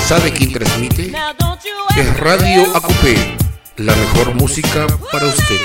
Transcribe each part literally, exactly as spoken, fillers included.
¿Sabe quién transmite? Es Radio A Q P, la mejor música para usted.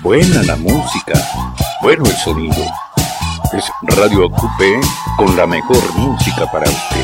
buena la música, bueno el sonido. Es Radio Acupé con la mejor música para usted.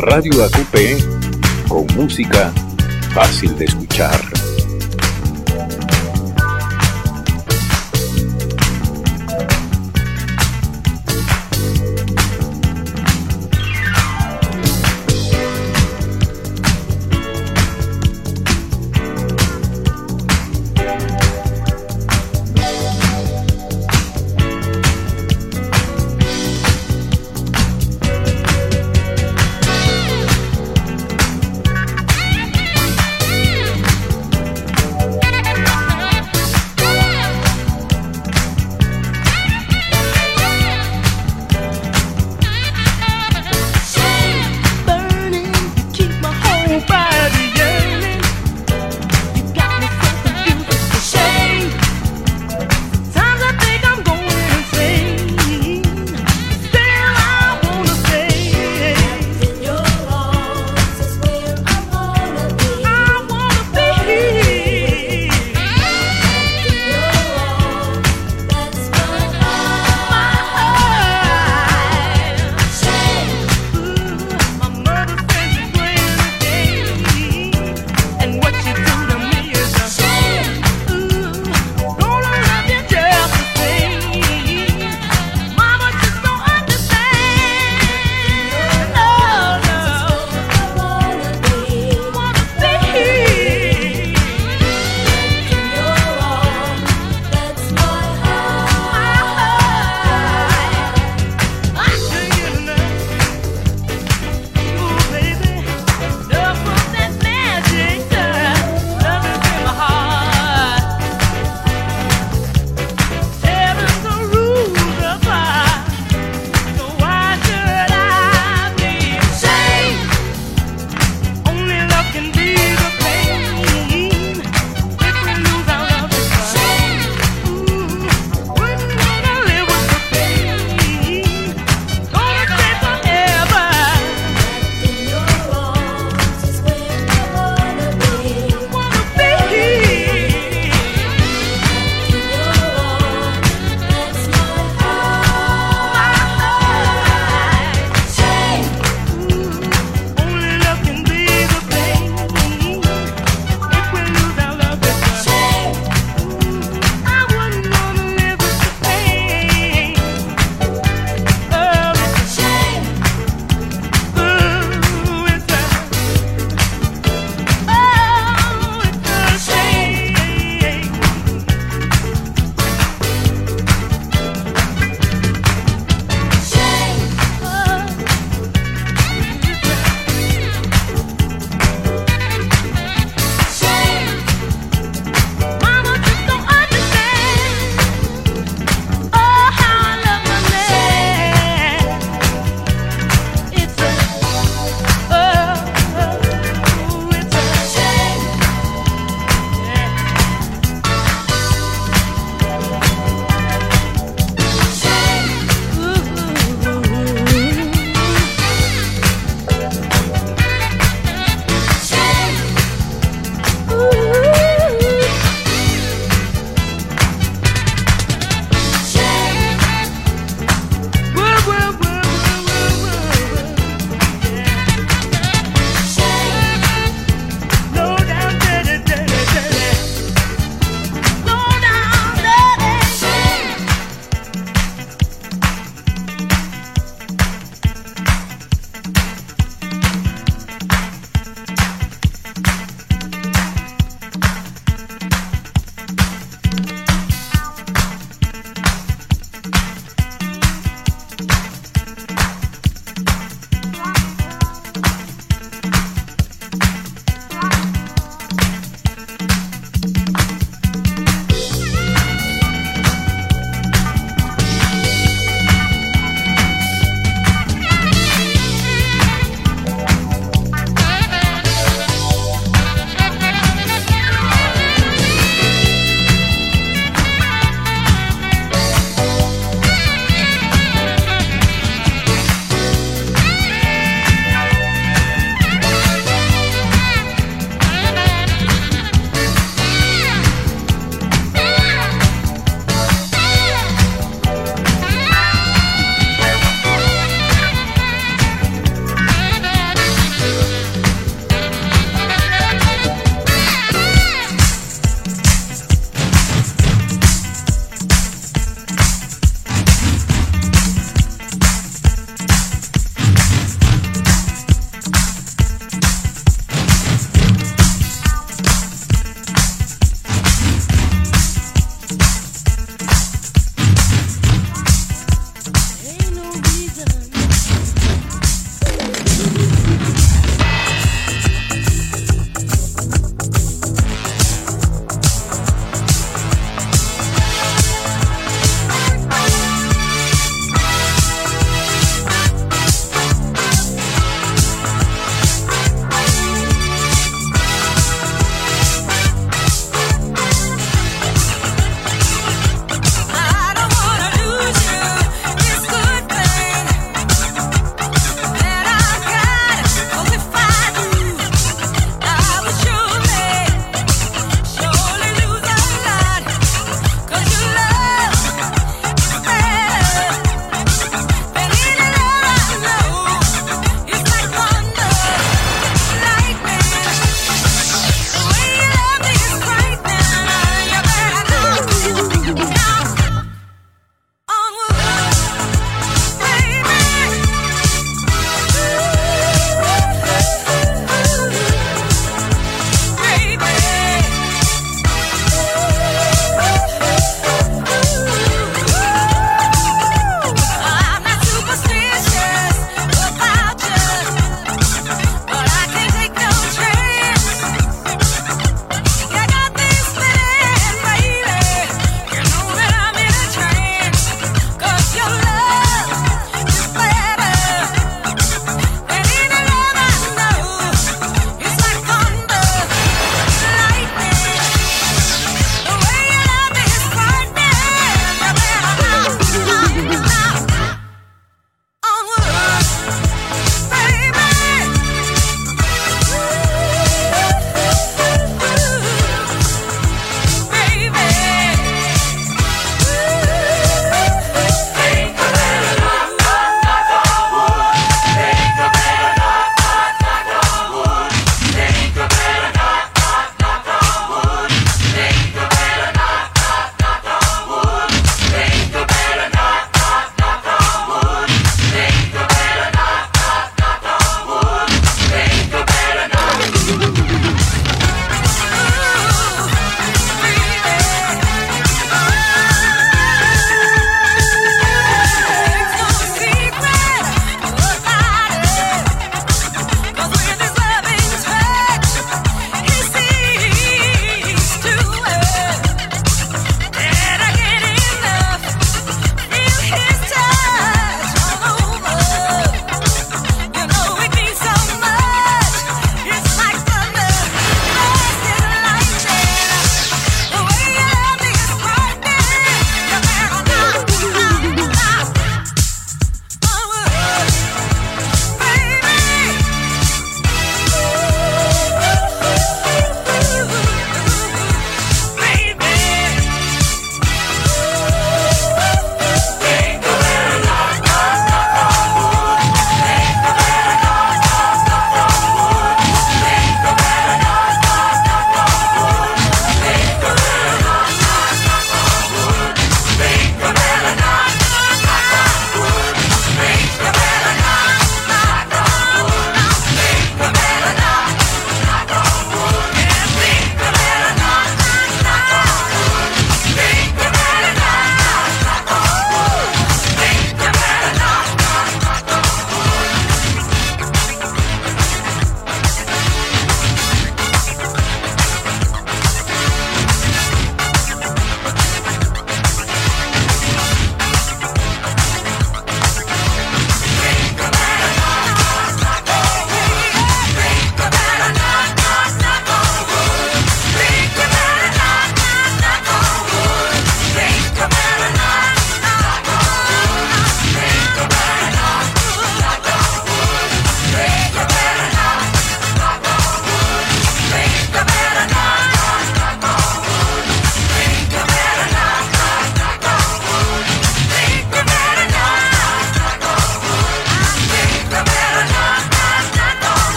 Radio A Q P, con música fácil de escuchar.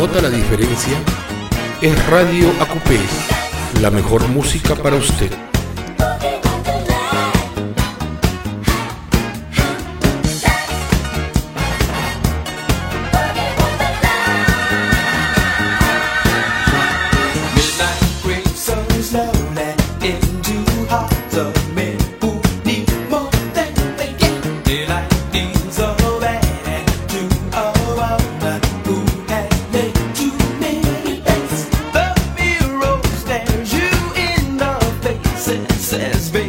nota la diferencia? Es Radio A Q P, la mejor música para usted. Says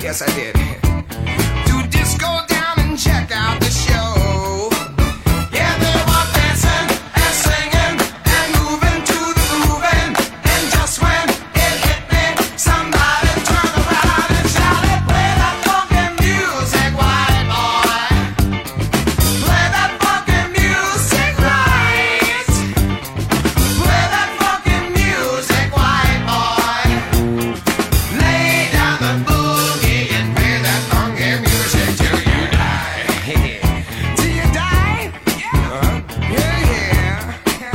Yes, I did. Do disco down and check out the show. Yeah, they were dancing and singing and moving to the grooving. And just when it hit me, somebody turned around and shouted, play that funky music, white boy. Play that funky music right. Play that funky music, white boy. Lay down the boogie and play that funky music till you die. Till you die? Uh-huh. Yeah, yeah.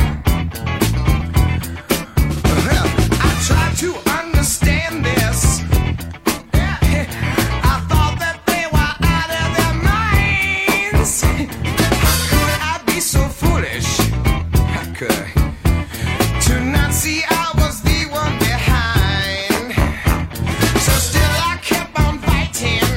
Well, I tried to understand this. I thought that they were out of their minds. How could I be so foolish? How could I? To not see I was the one behind. So still I kept on fighting.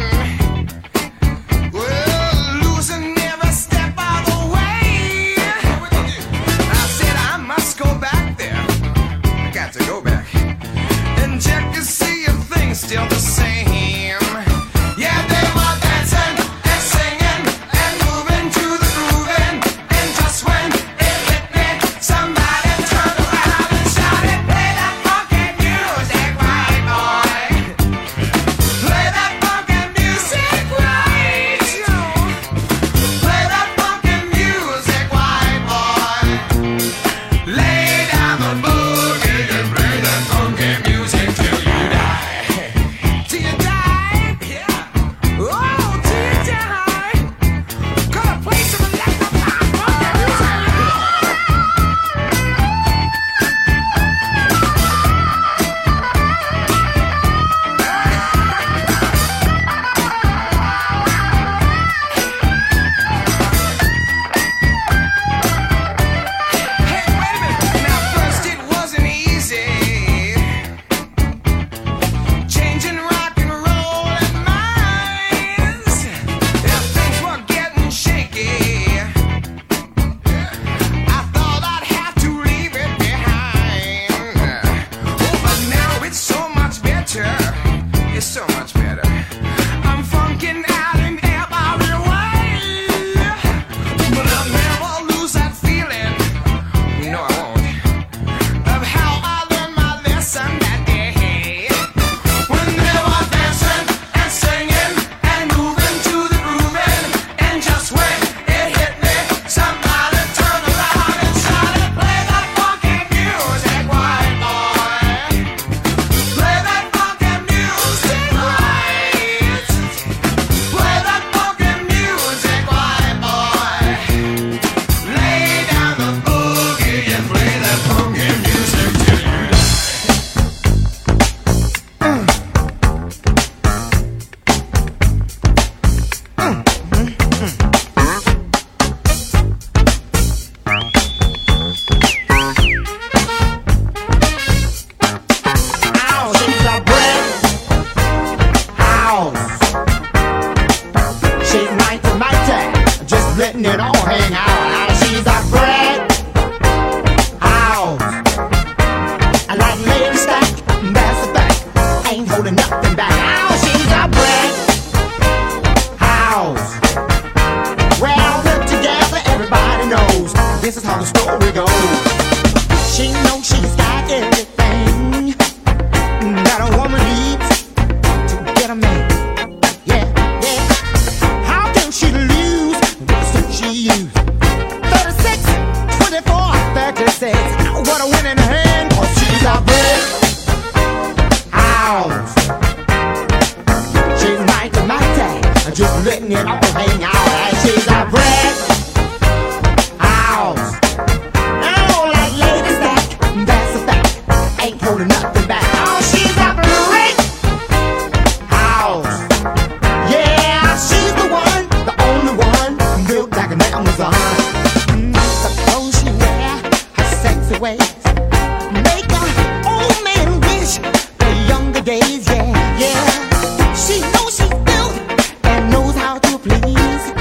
Well, losing every step of the way. I said I must go back there. I got to go back and check to see if things still the same. Yeah, they were dancing and singing and moving to the grooving. And just when it hit me, somebody turned around and shouted, play that funky music, white boy. Play that funky music right. Play that funky music, white boy. Lay down the boogie and play that funky music till you die. Till you die? Yeah. Oh, till you die. Gonna play some electrified funky music. Hey, wait a minute. Now, first it wasn't easy. Changing rock and roll and minds. Yeah, things were getting shaky. I thought I'd have to leave it behind. Oh, but now it's so much better. It's so much better. I'm funking out in every way. But I'll never lose that feeling. No, I won't. Of how I learned my lesson that day. When they were dancing and singing and moving to the grooving. And just when it hit me, somebody turned around and shouted, play that funky music, white boy. Play that funky music right. Play that funky music, white boy. Lay down the boogie and play that funky music till you die. Ow, she's a brick house. She's mighty, mighty, just letting it all hang out. Ow, she's a brick house. I like lady stack, that's a fact. Ain't holding nothing back. Ow, she's a brick house. Well put together, everybody knows this is how the story goes. She knows she's got everything that a woman needs to get a man. Yeah, yeah. How can she lose the suit she used? thirty-six, twenty-four, thirty-six. What a winning hand, 'cause she's a brick house. She's mighty, mighty, just letting it all hang out. And she's a brick house. Oh, like lady stack, that's a fact. Ain't holding nothing back. Oh, she's a brick house. Yeah, she's the one, the only one, built like an Amazon. Mm, the clothes she wear, her sexy ways, make a old man wish for younger days. Yeah, yeah. She knows she's built and knows how to please.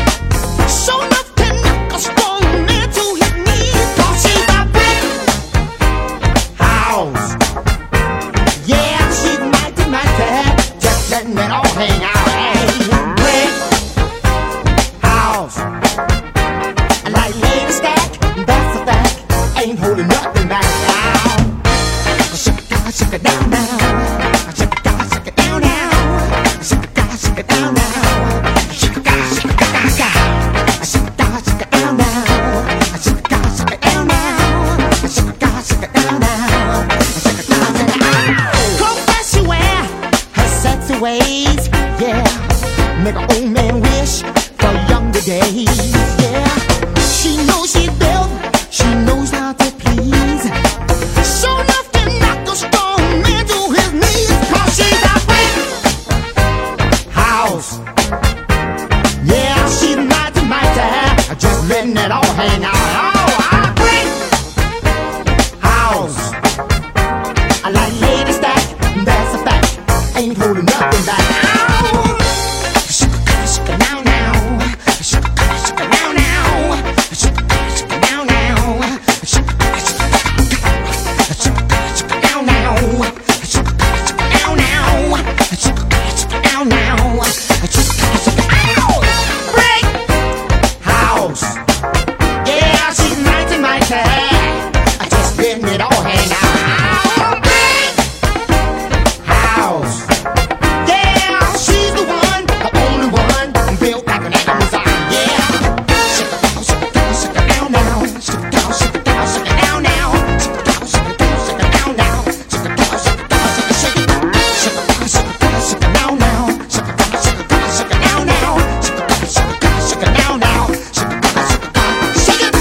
hang out. Hey, brick house, like lady stack, that's a fact. Ain't holding nothing back now. Shake it down, shake it down now. Shake it down, shake it down now. Shake it down, shake it down now. Shake it down, shake it down now. Shake it down, shake it down now. Shake it down, shake it down now. Shake it down, shake it down now. Shake it down, shake it down. Clothes that she wear, her sexy ways, yeah, make an old man wish for younger days, yeah. She knows she's built, she knows how to please. So enough to knock a strong man to his knees. 'Cause she's a brick house, yeah, she's mighty mighty, just letting it all hang out. Oh, a brick house, I like lady stack, that's a fact. Ain't holding nothing back. Ow! Shake it, shake it now, now. Shake it, shake it now, now. Shake it, shake it now, now. Shake it, shake it, shake it, shake it now, now. Shake it, shake it now, now. Shake it, shake it now, now. Shake it, shake it. Ow! Brick house, yeah, she's mighty, mighty, just letting it all hang out. Ow! Brick house, yeah, she's the one, the only one, built like an Amazon, yeah. Shake it down, shake it down, shake it down now. Shake it down, shake it down, shake it down now. Shake it down, shake it down, shake it down now. Shake it down, shake it down, shake it, shake it. Shake it down, shake it down, shake it down now. Shake it down, shake it down, shake it down now. Shake it down, shake it down, shake it down now. Shake it down, shake it down, shake it.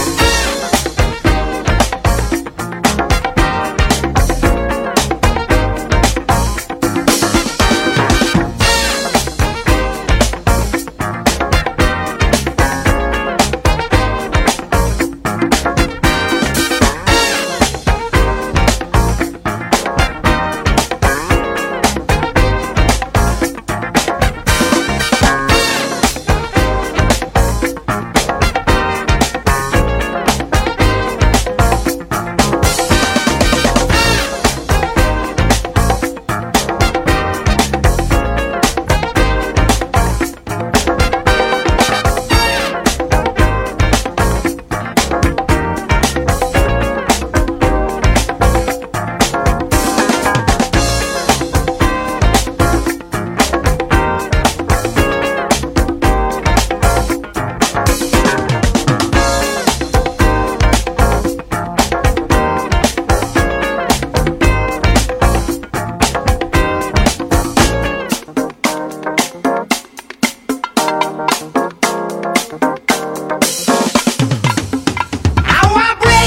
Our brick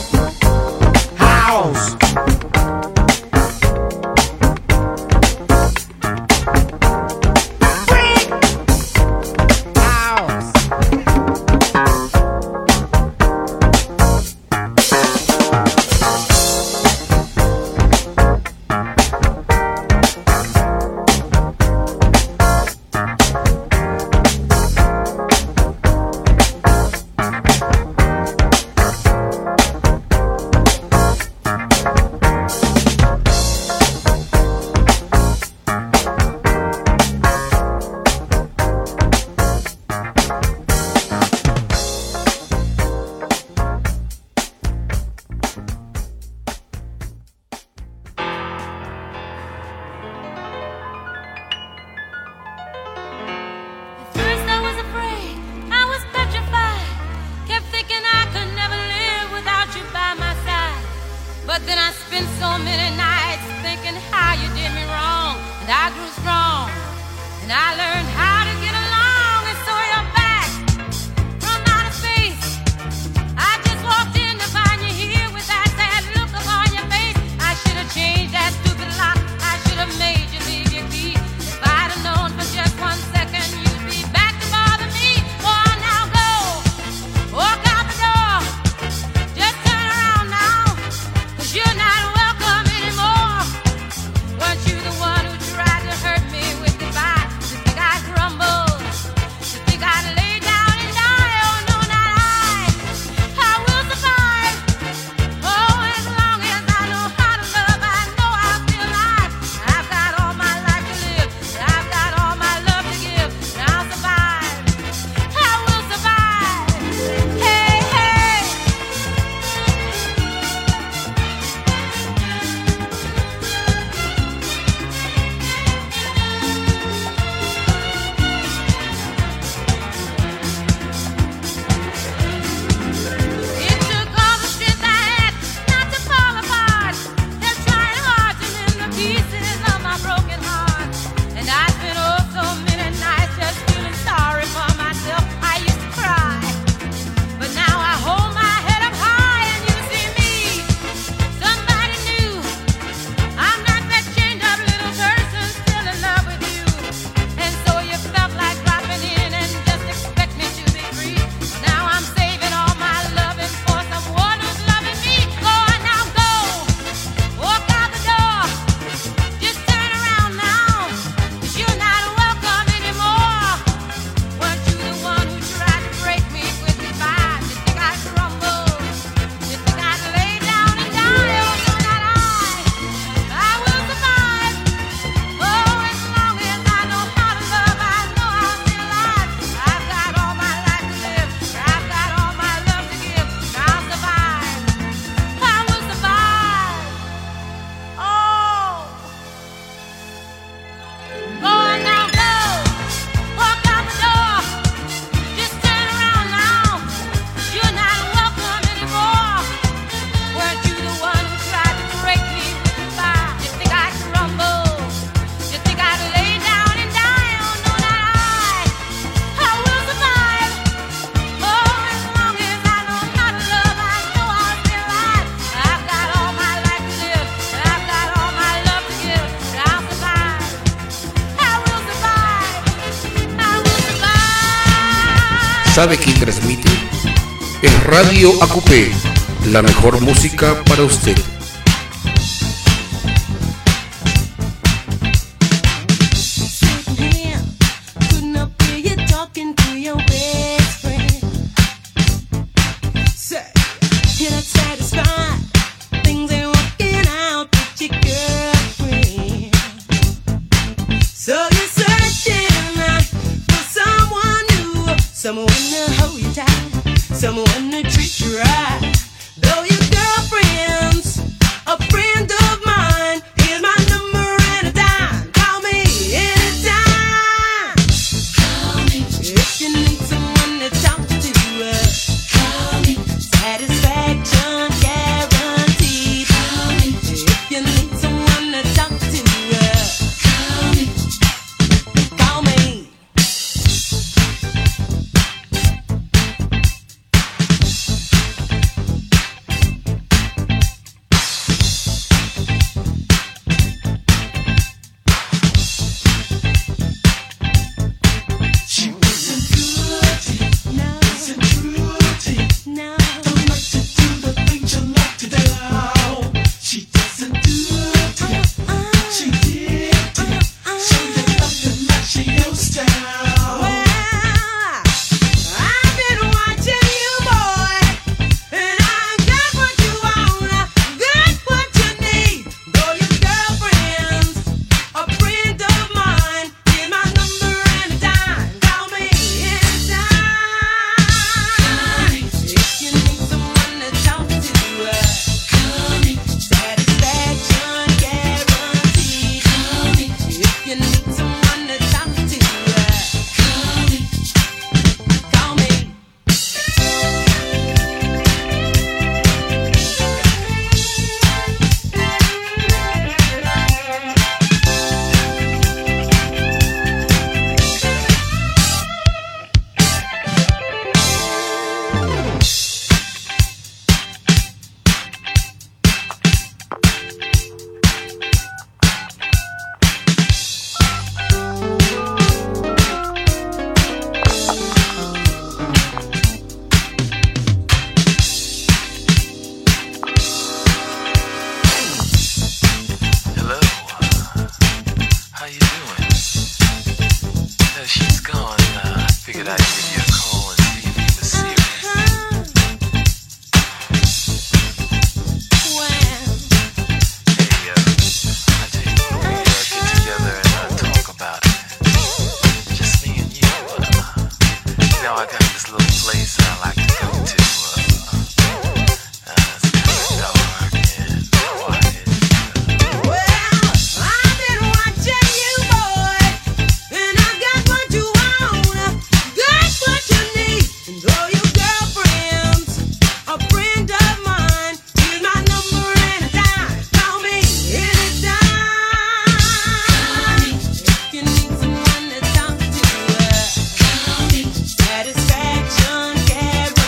house, brick house. At first I was afraid, I was petrified. Kept thinking I could never live without you by my side. But then I spent so many nights thinking how you did me wrong. And I grew strong, and I learned how to get along. And so you're back from outer space. I just walked in to find you here with that sad look upon your face. I should have changed that stupid lock. I should have made you leave your key. If I'd have known for just one second you'd be back to bother me. Oh, now go, walk out the door. Just turn around now, 'cause you're not welcome anymore. Weren't you the one who tried to hurt me with goodbye? You think I ¿Sabe quién transmite? Es Radio A Q P, la mejor música para usted. Someone to hold you tight, someone to treat you right. Though your girlfriend's a friend of mine, here's my number and a dime. Call me anytime. Call me if you need someone to talk to. Call me satisfaction guaranteed. Call me if you need someone to talk to. Call me, call me. Satisfaction, guarantee.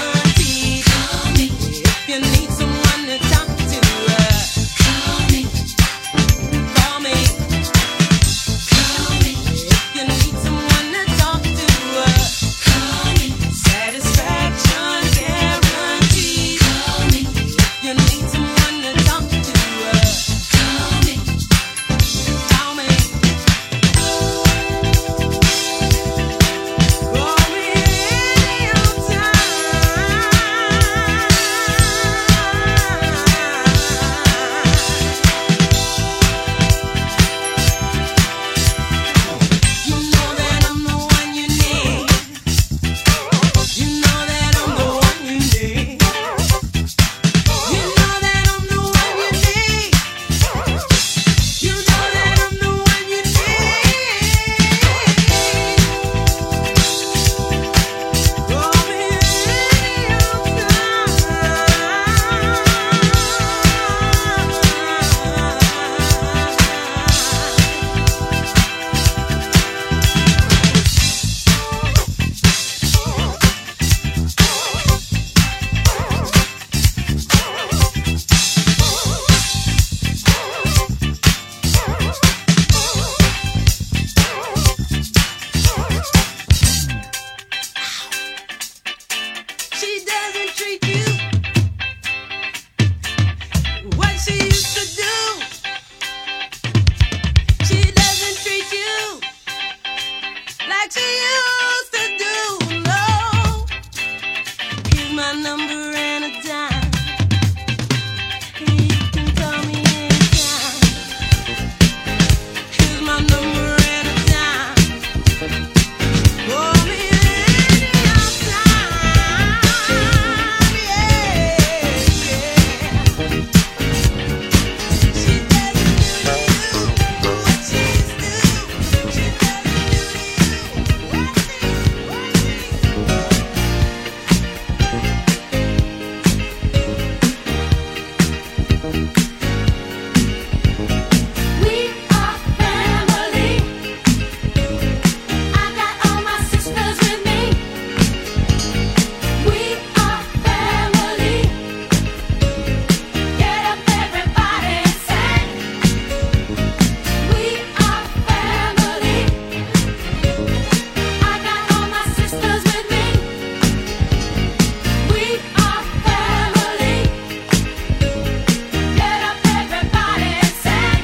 like she used to do. No, here's my number and a dime. You can call me anytime. Here's my number and a dime. Call me anytime. Yeah, yeah. She doesn't do to you what she used to. She doesn't do to you what she, what she. We are family. I got all my sisters with me. We are family. Get up, everybody, and sing. We are family. I got all my sisters with me. We are family. Get up, everybody, and sing.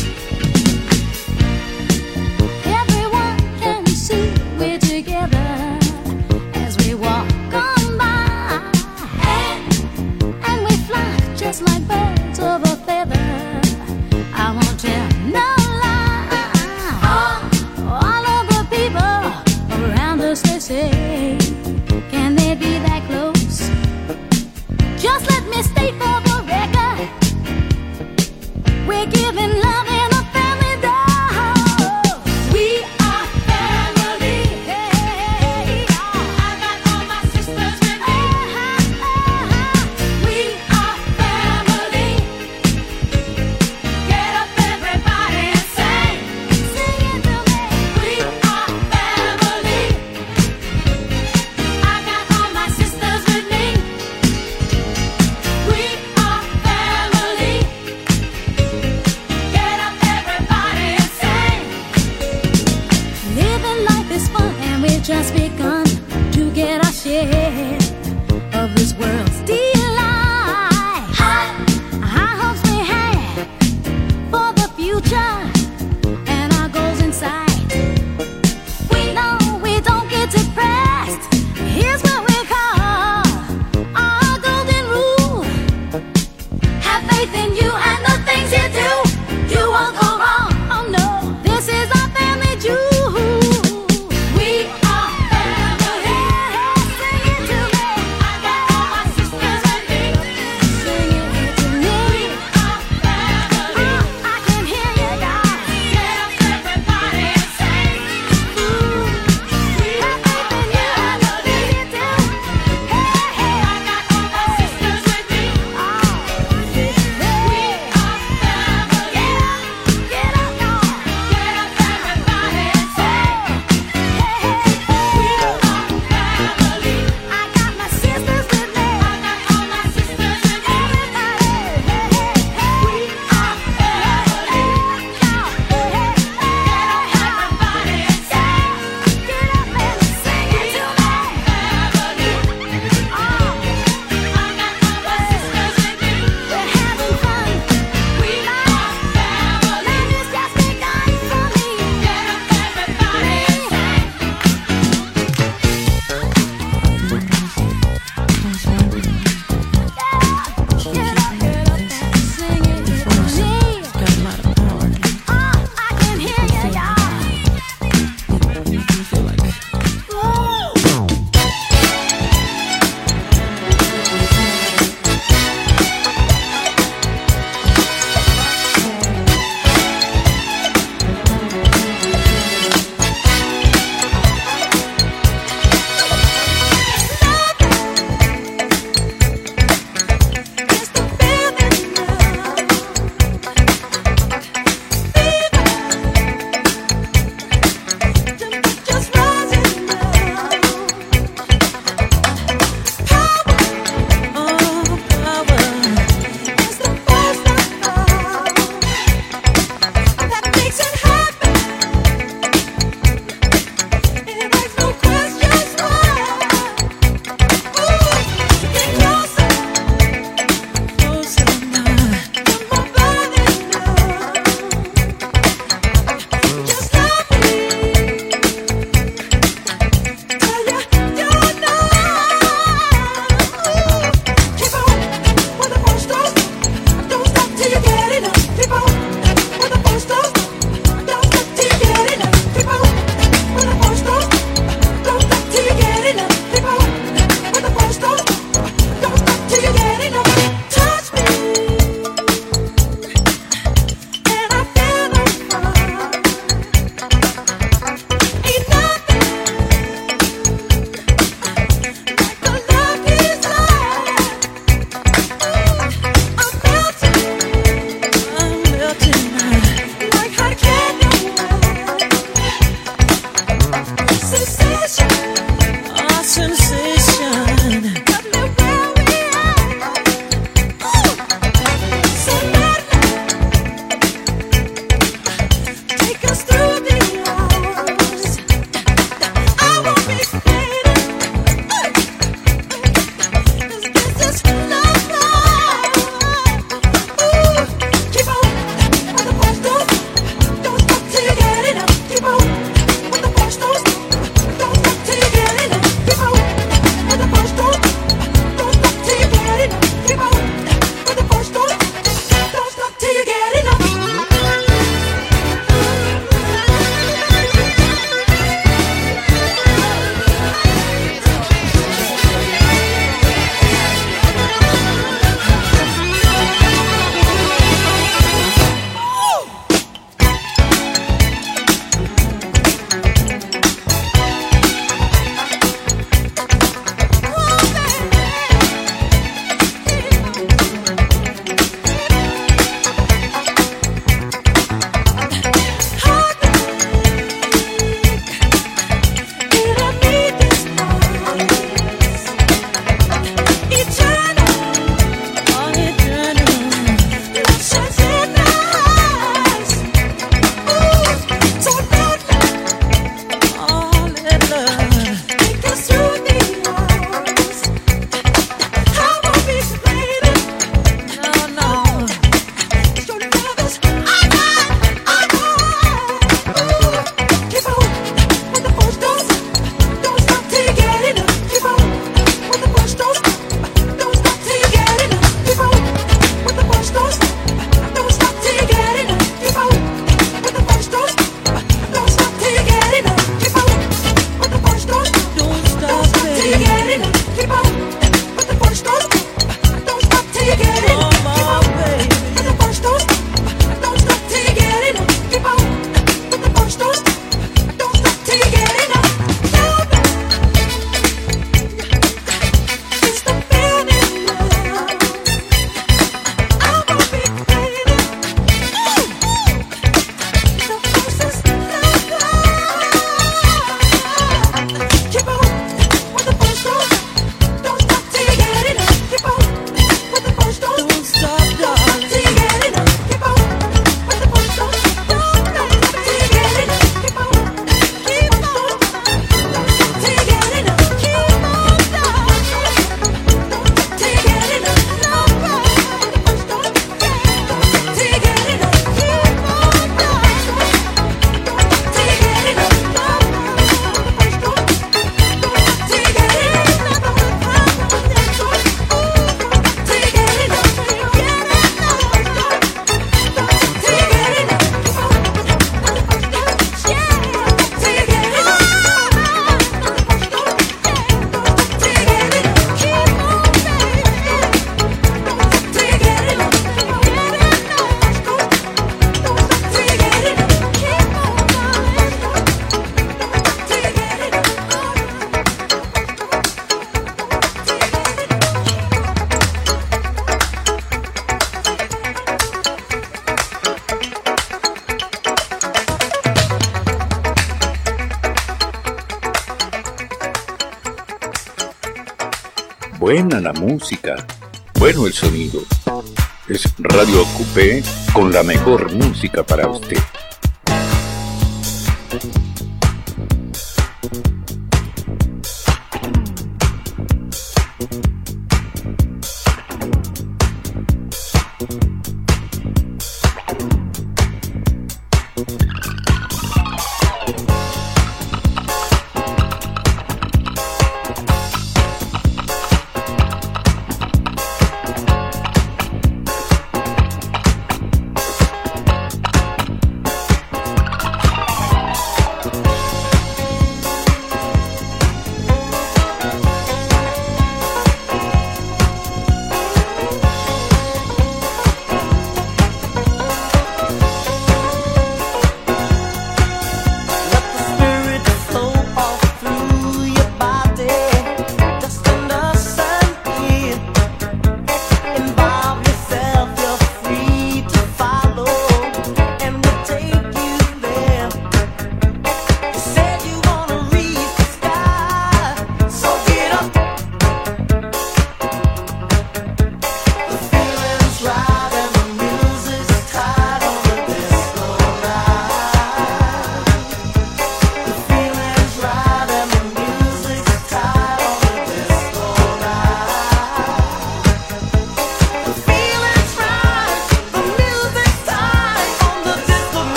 Everyone can see we're together as we walk on by, and, and we fly just like birds of a feather. I won't tell no lie. All, all of the people around us, they say, can they be that close? Just let me state for the record, we're giving love in a family dose. We are family. I got all my sisters with me. We are family. Get up, everybody, and sing. Sing it to me. We are family. I got all my sisters with me. We are family. Get up, everybody, and sing. Living life is fun, and we've just begun to get our share of this world's delight. High, high hopes we have for the future and our goals in sight. We know we don't get depressed. Here's what we call our golden rule. Have faith in you and the things you do. You won't go wrong. Oh no, this is our family jewel. We are family. Sing it to me. I got all my sisters Buena la música, bueno el sonido. Es Radio Ocupé con la mejor música para usted.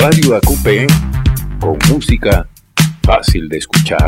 Radio A Q P, con música fácil de escuchar.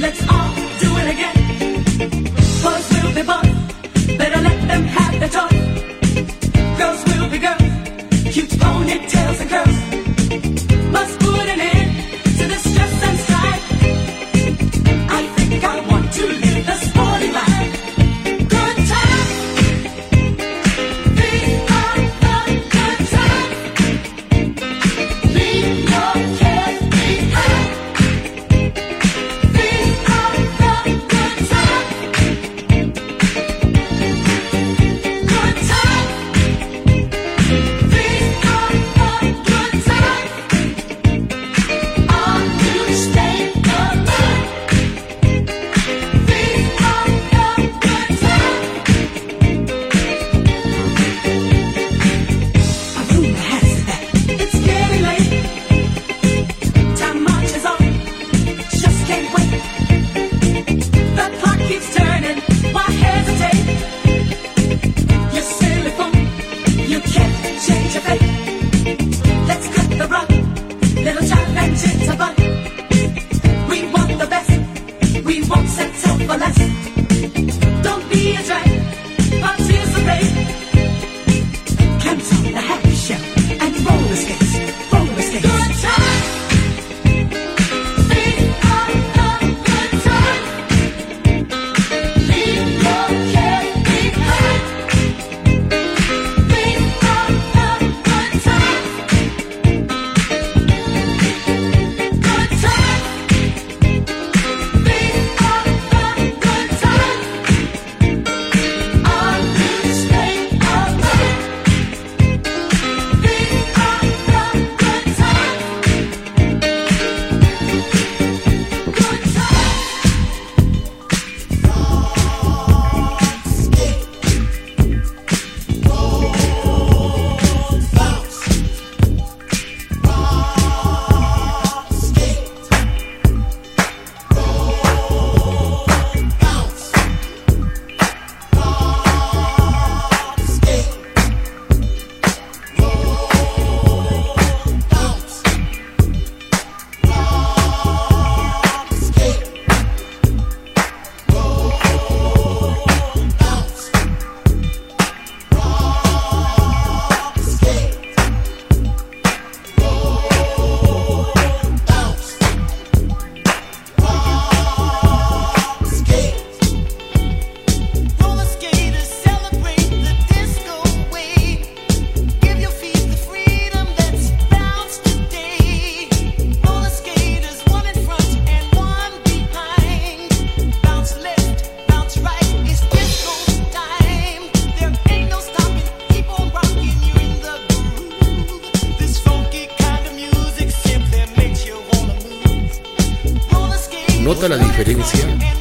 ¿Nota la diferencia?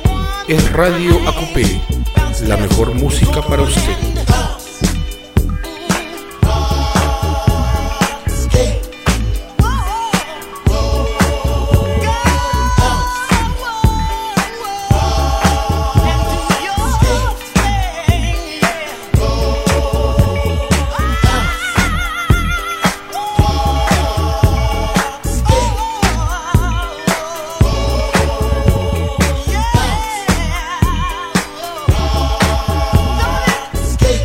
Es Radio Acupé, la mejor música para usted. Skate.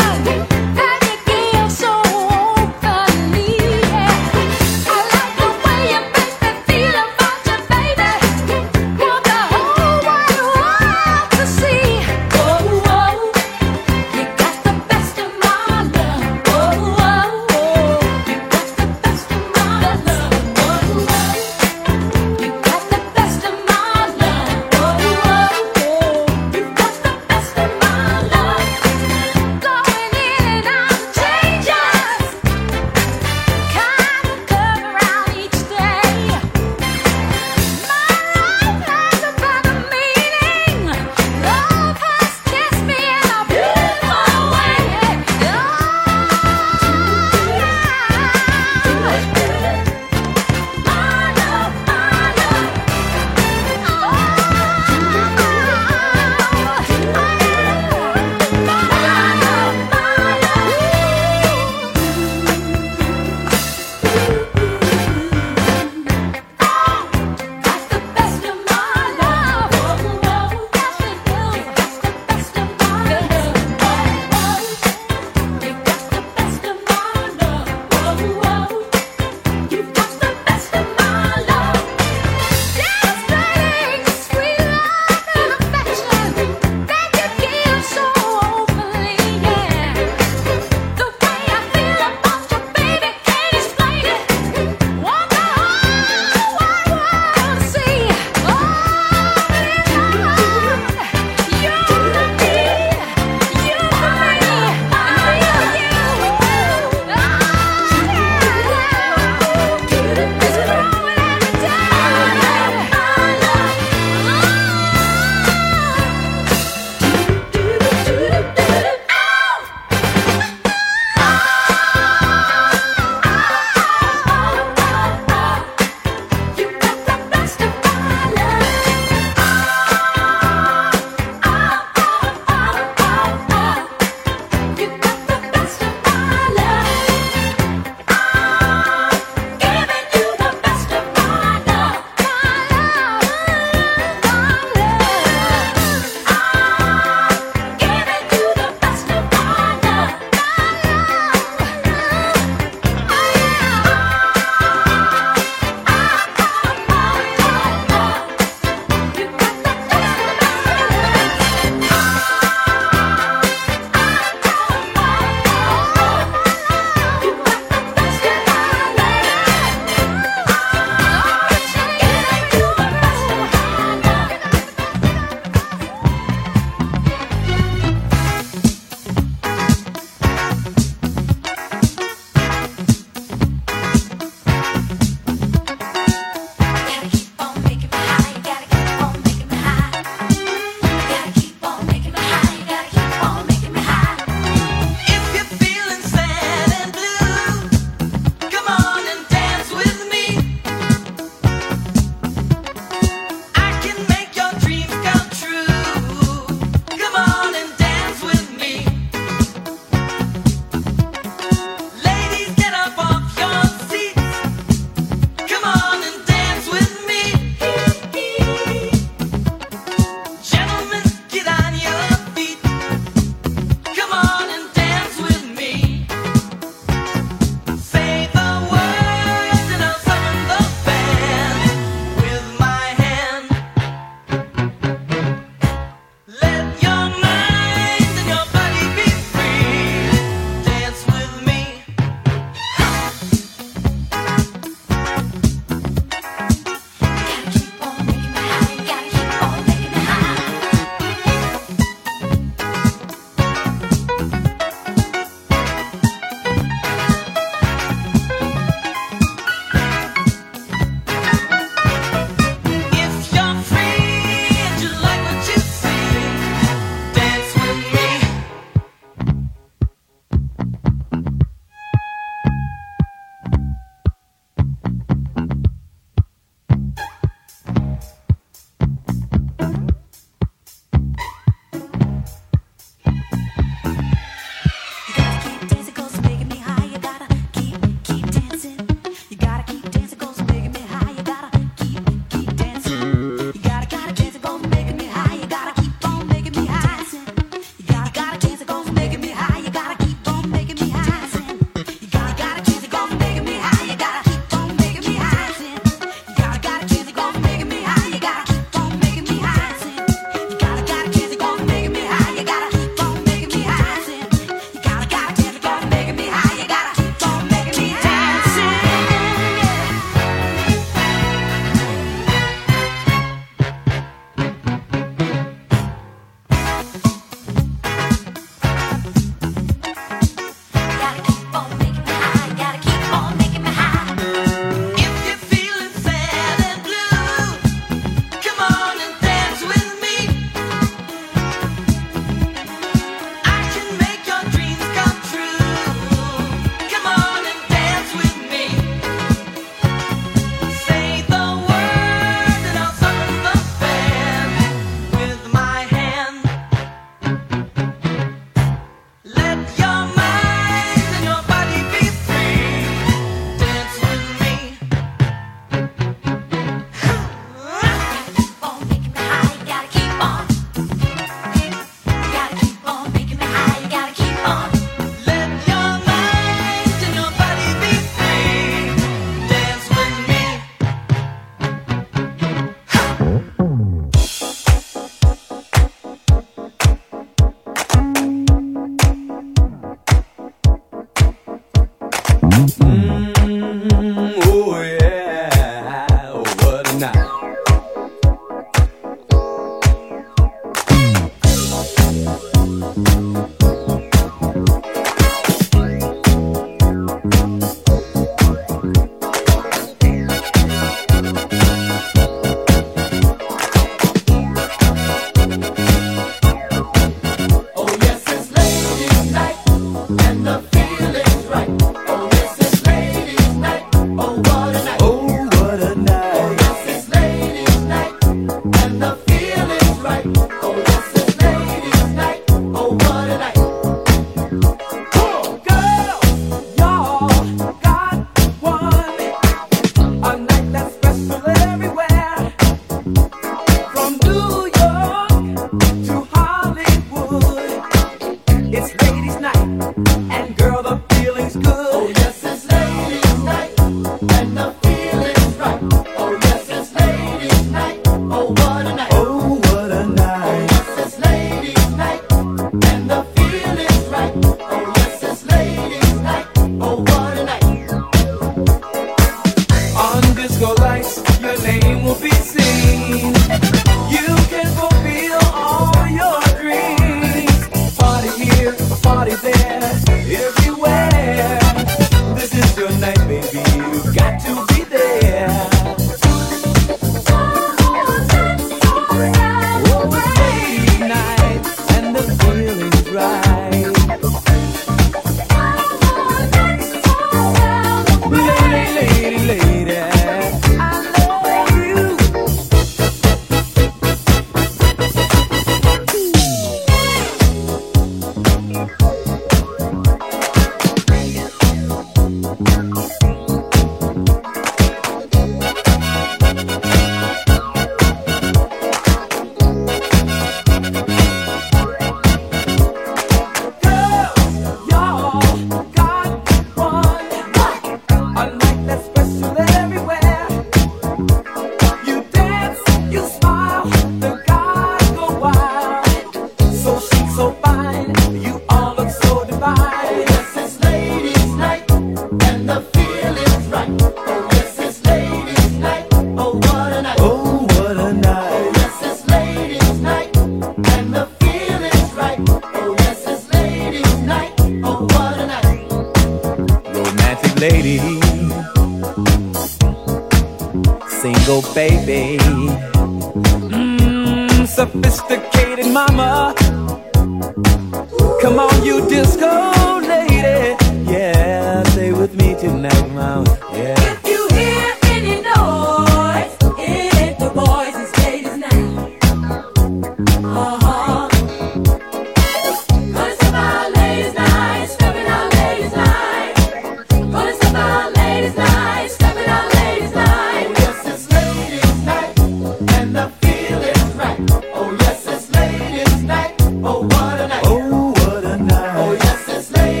Oh, what a night. Oh, yes, it's ladies'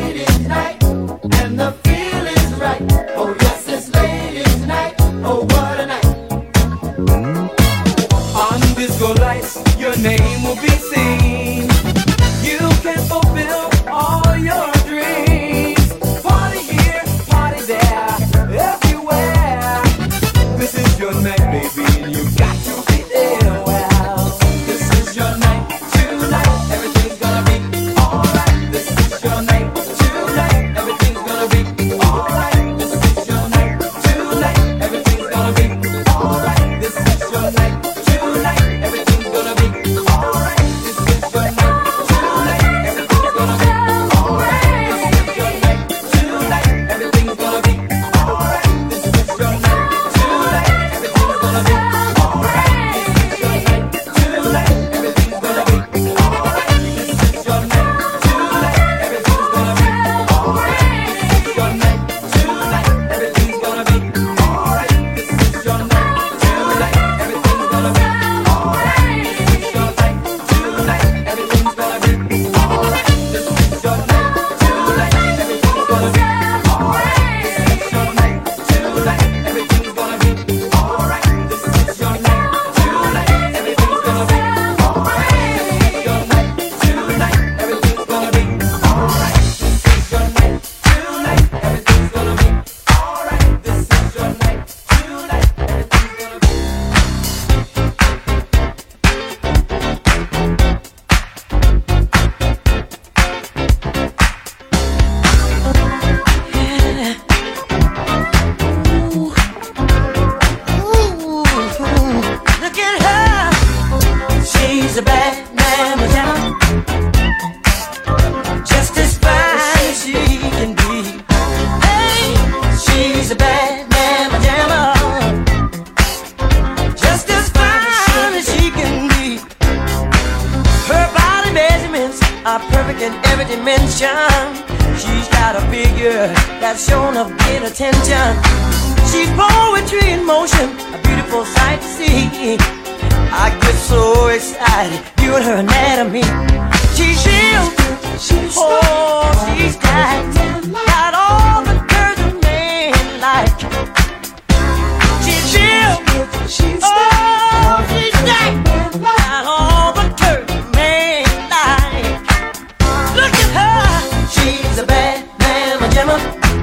dimension. She's got a figure that's shown of great attention. She's poetry in motion, a beautiful sight to see. I get so excited viewing her anatomy. She's real, she's oh, she's got, got all the curves a man like. She's real, she's oh, she's got, got all the curves a man like. Look at her, she's a bad mamma jamma,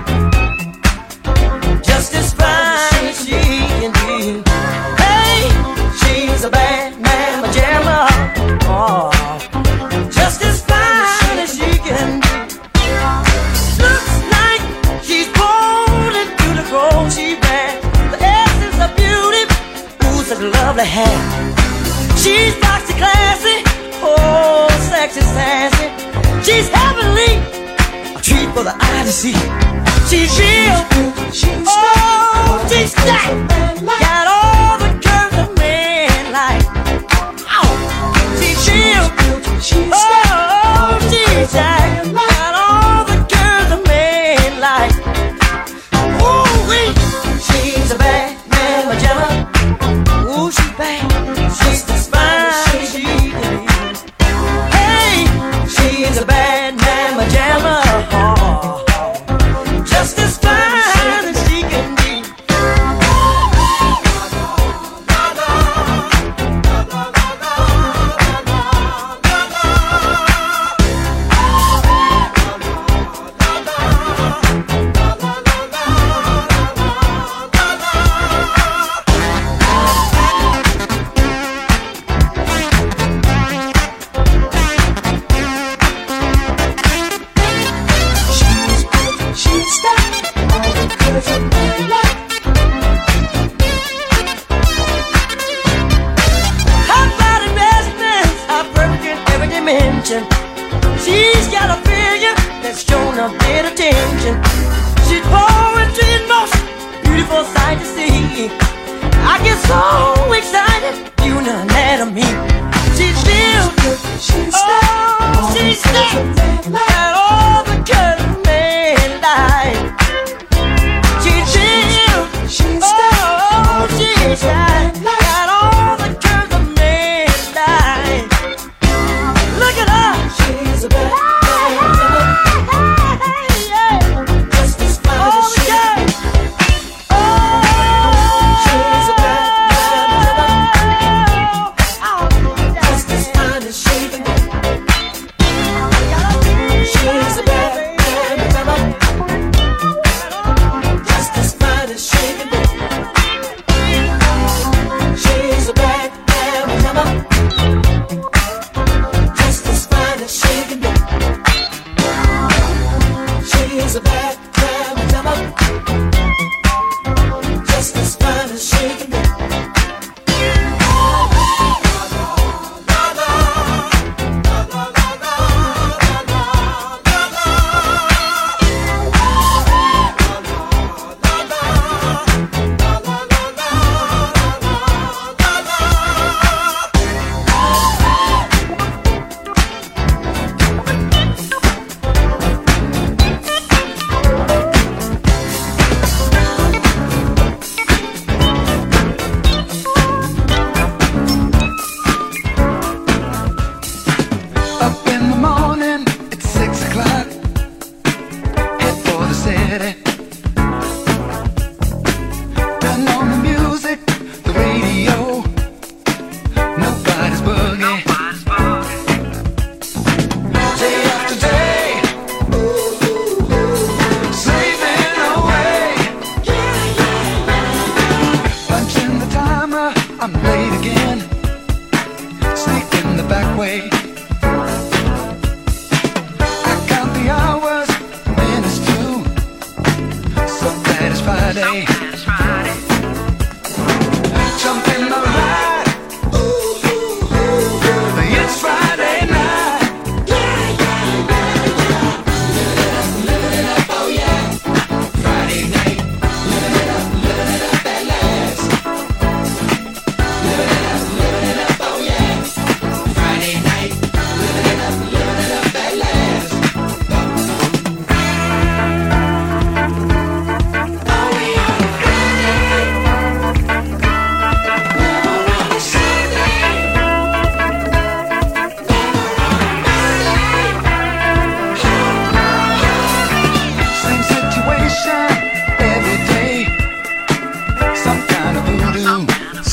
just as fine as she can be. Hey, she's a bad mamma jamma, oh, just as fine as she can be. Looks like she's born into the gold she wears. The essence of beauty, ooh, such lovely hair. She's foxy classy, oh, sexy sassy. She's heavenly, a treat for the eye to see. She's real, oh, she's stacked, got all the curves a man like. Oh, she's real, oh, she's stacked, got all the curves a man like. Ooh, wee, she's a bad mamma jamma. Ooh, she's bad, just as fine as she can be. Hey, she's a bad mamma jamma, oh, just as fine as she can be. She's got a figure that's shown a bit of attention. She's poetry in motion, beautiful sight to see. I get so excited viewing her anatomy. She's real, oh, she's stacked, got all the curves a man like. She's real, oh, she's stacked, got all the curves a man like. Look at her. She's a bad mamma, just as fine as she can be. She's a bad mamma, just as fine as she can be. She's a bad mamma, just as fine as she can be. She's a bad mamma, just as fine as she can be. She's a bad mamma, just as fine as she can be.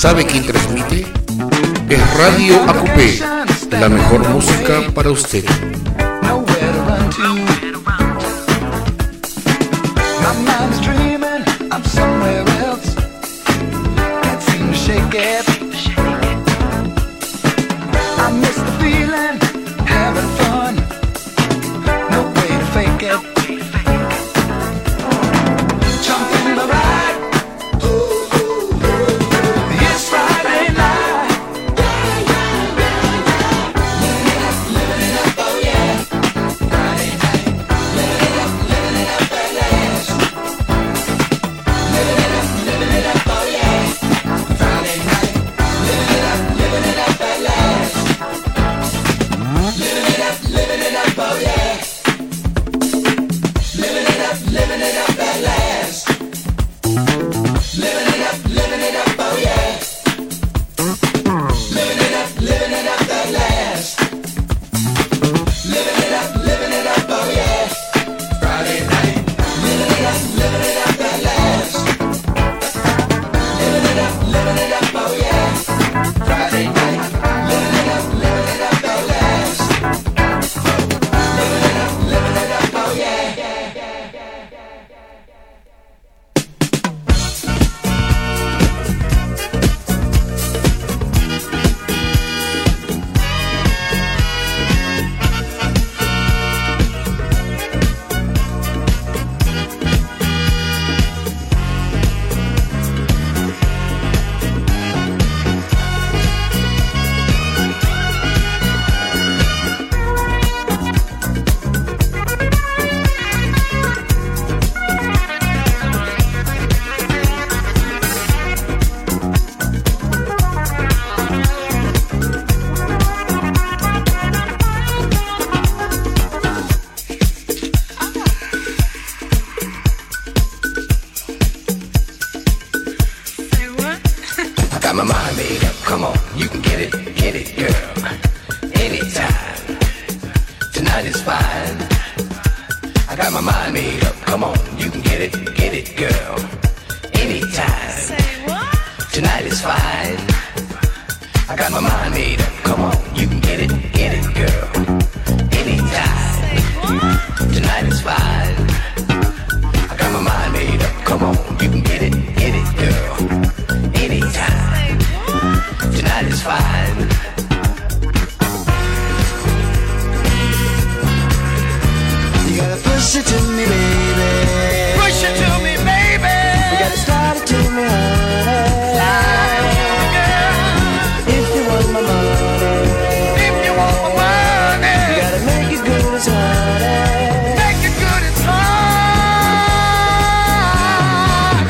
¿Sabe quién transmite? Es Radio A Q P, la mejor música para usted. Nowhere to run to. My mind's dreaming, I'm somewhere else. Can't seem to shake it. I miss the feeling, having fun. No way to fake it. Jump in the ride. It's Friday night. Living it up, oh yeah. Friday night. Living it up, living it up at last. Living it up, living it up, oh yeah. Friday night. Living it up, living it up at last. Living it up, living it up, oh yeah. Living it up, living it up at last. Living it up, living it up, oh yeah. Living it up, living it up at last. Living it up, living it up, oh yeah. Friday night. Living it up, living it up at last. Living it up, living it up, oh yeah. Friday night. Living it up, living it up at last. Living it up, living it up, oh yeah. I got my mind made up, come on, you can get it, get it, girl. Anytime, tonight is fine. I got my mind made up, come on, you can get it, get it, girl. Anytime, tonight is fine. I got my mind made up, come on, you can get it, get it, girl. Anytime, tonight is fine. I got my mind made up, come on, you can get it, get it, girl. Anytime, tonight is fine. You gotta push it to me, baby. Push it to me, baby. You gotta start it to me, honey. Slide, girl. If you want my money, if you want my money, you gotta make it good as honey. Make it good as honey.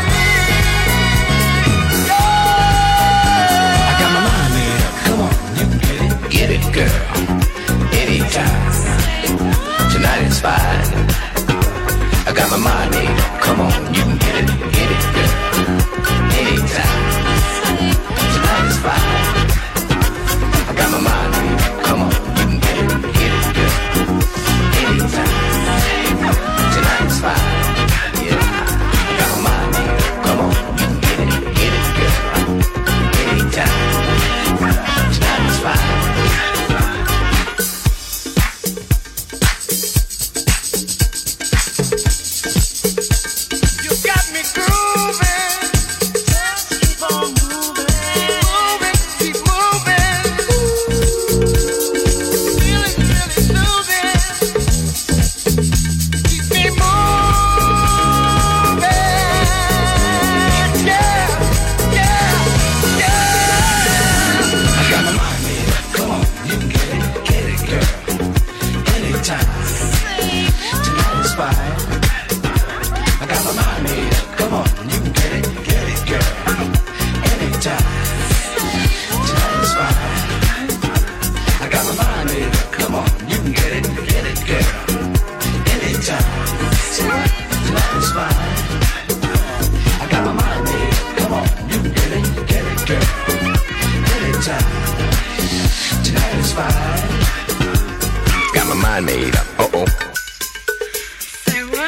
I got my mind made up. Come on, you can get it, get it, girl. Anytime, tonight is fine. I got my mind made up. Come on, you can get it, get it, girl. Anytime, tonight is fine. I got my mind made up. Come on, you can get it, get it, girl. Anytime, tonight is fine. Yeah, I got my mind made up. Come on, you can get it, get it, girl. Anytime, tonight is fine. You got me grooving. Just keep on moving. Moving, keep moving. Feeling really soothing. Keep me moving. Yeah, yeah, yeah. I got my mind made up. Come on, you can get it, get it, girl. Anytime. Tonight is fine. I got my mind made up. Come on, you can get it, get it, girl. Anytime. Tonight is fine. I got my mind made up. Come on, you can get it, get it, girl. Anytime. Tonight is fine. I got my mind made up. Come on, you can get it, get it, girl. Anytime. Tonight is fine. Got my mind made up. Uh oh. Say what?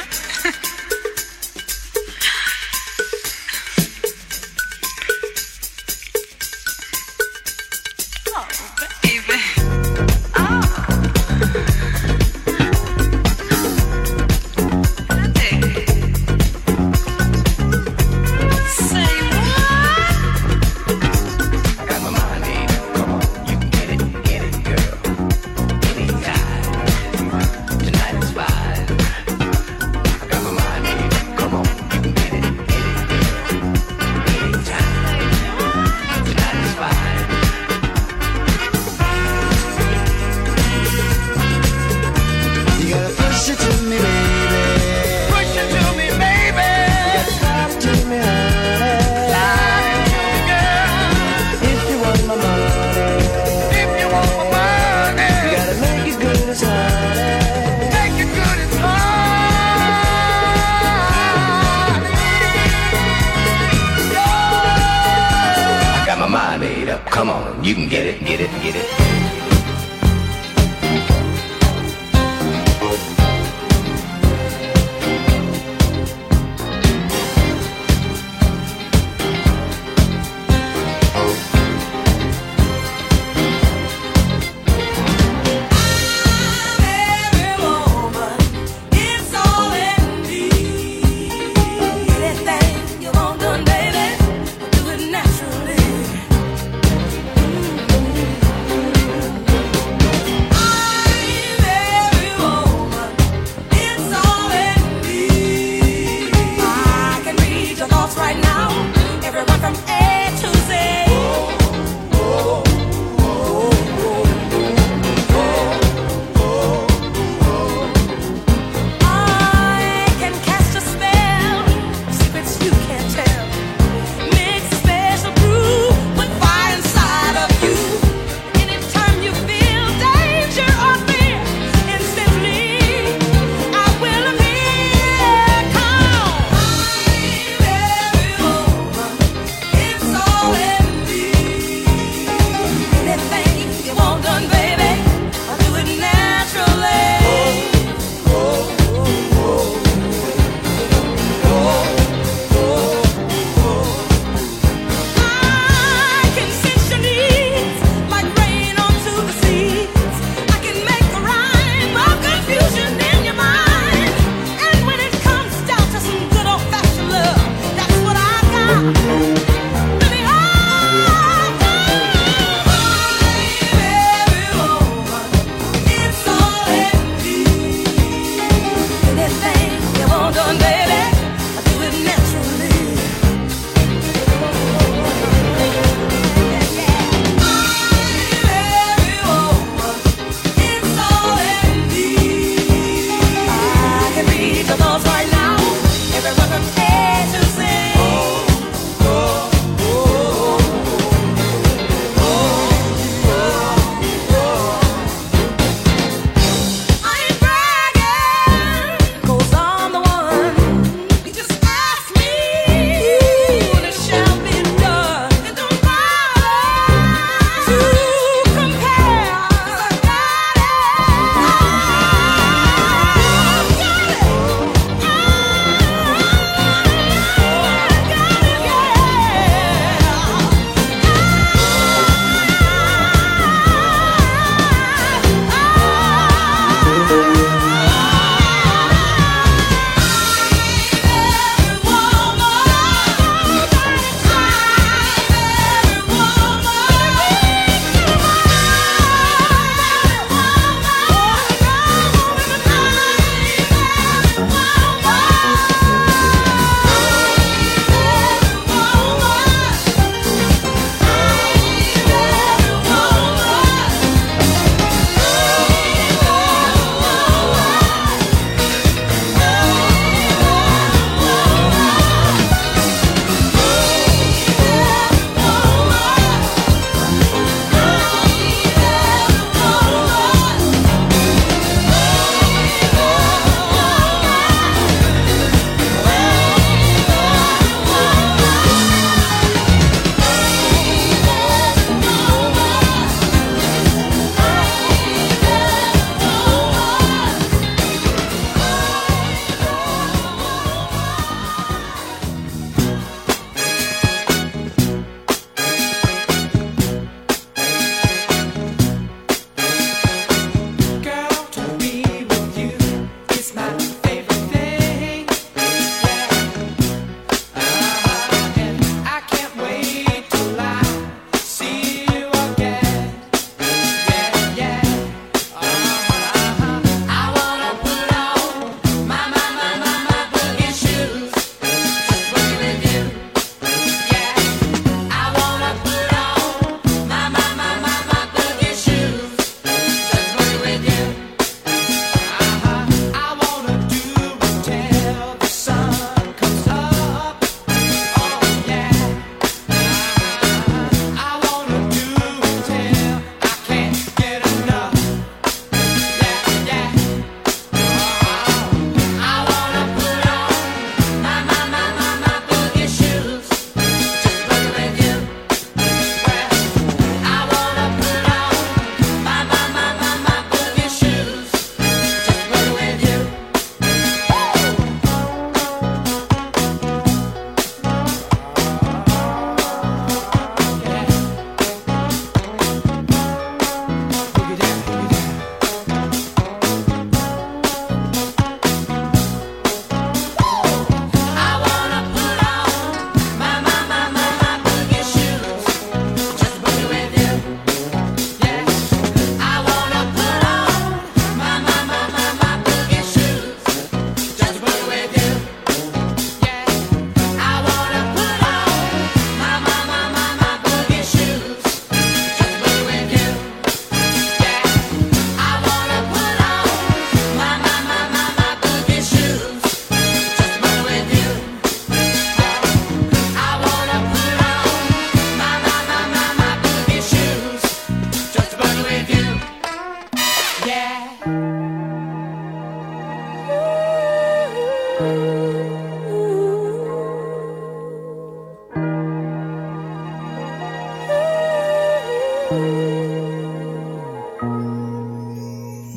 You can get it, get it, get it. Naturally.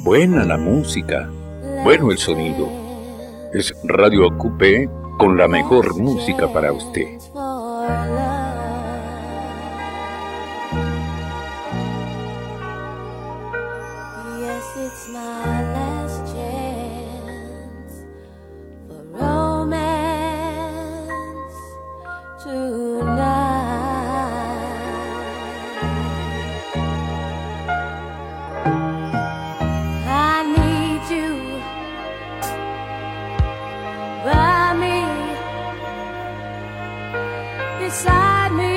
Buena la música, bueno el sonido. Es Radio Ocupe con la mejor música para usted. Beside me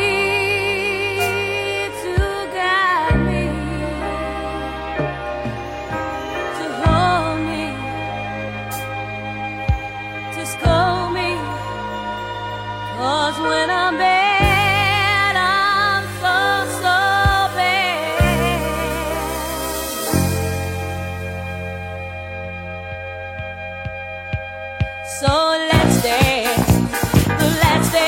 to guide me, to hold me, to scold me, 'cause when I'm bad, I'm so, so bad. So let's dance, let's dance.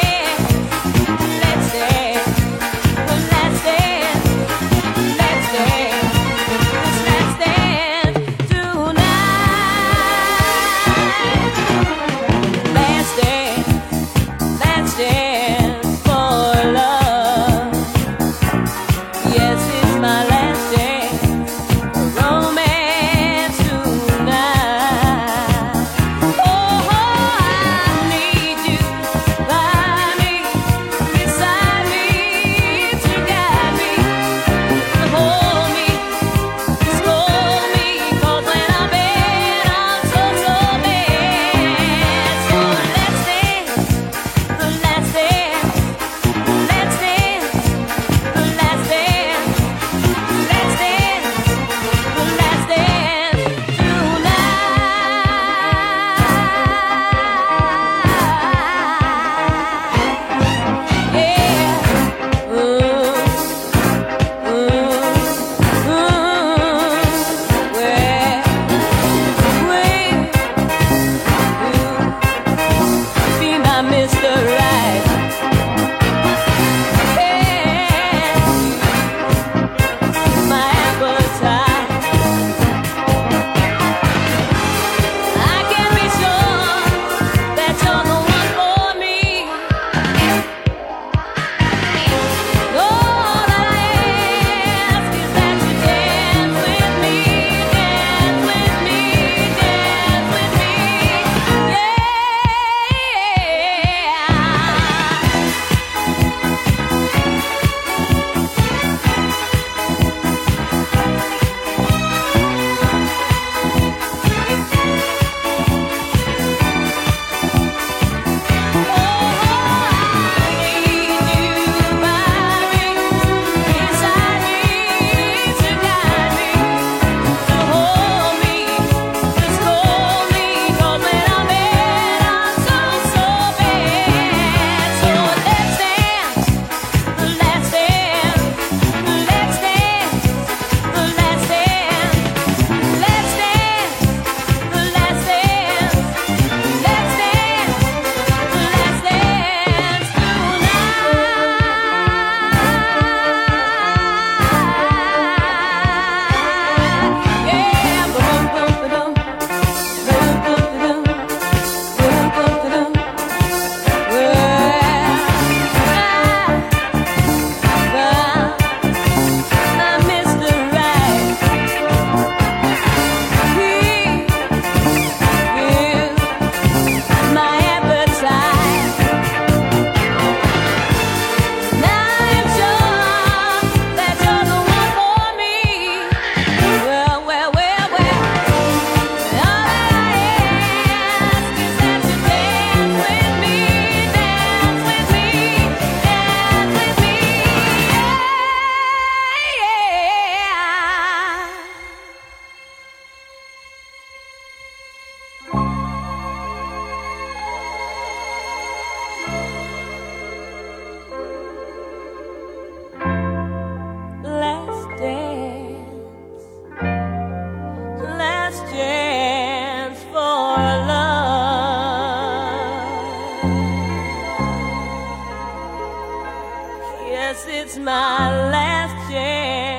It's my last chance.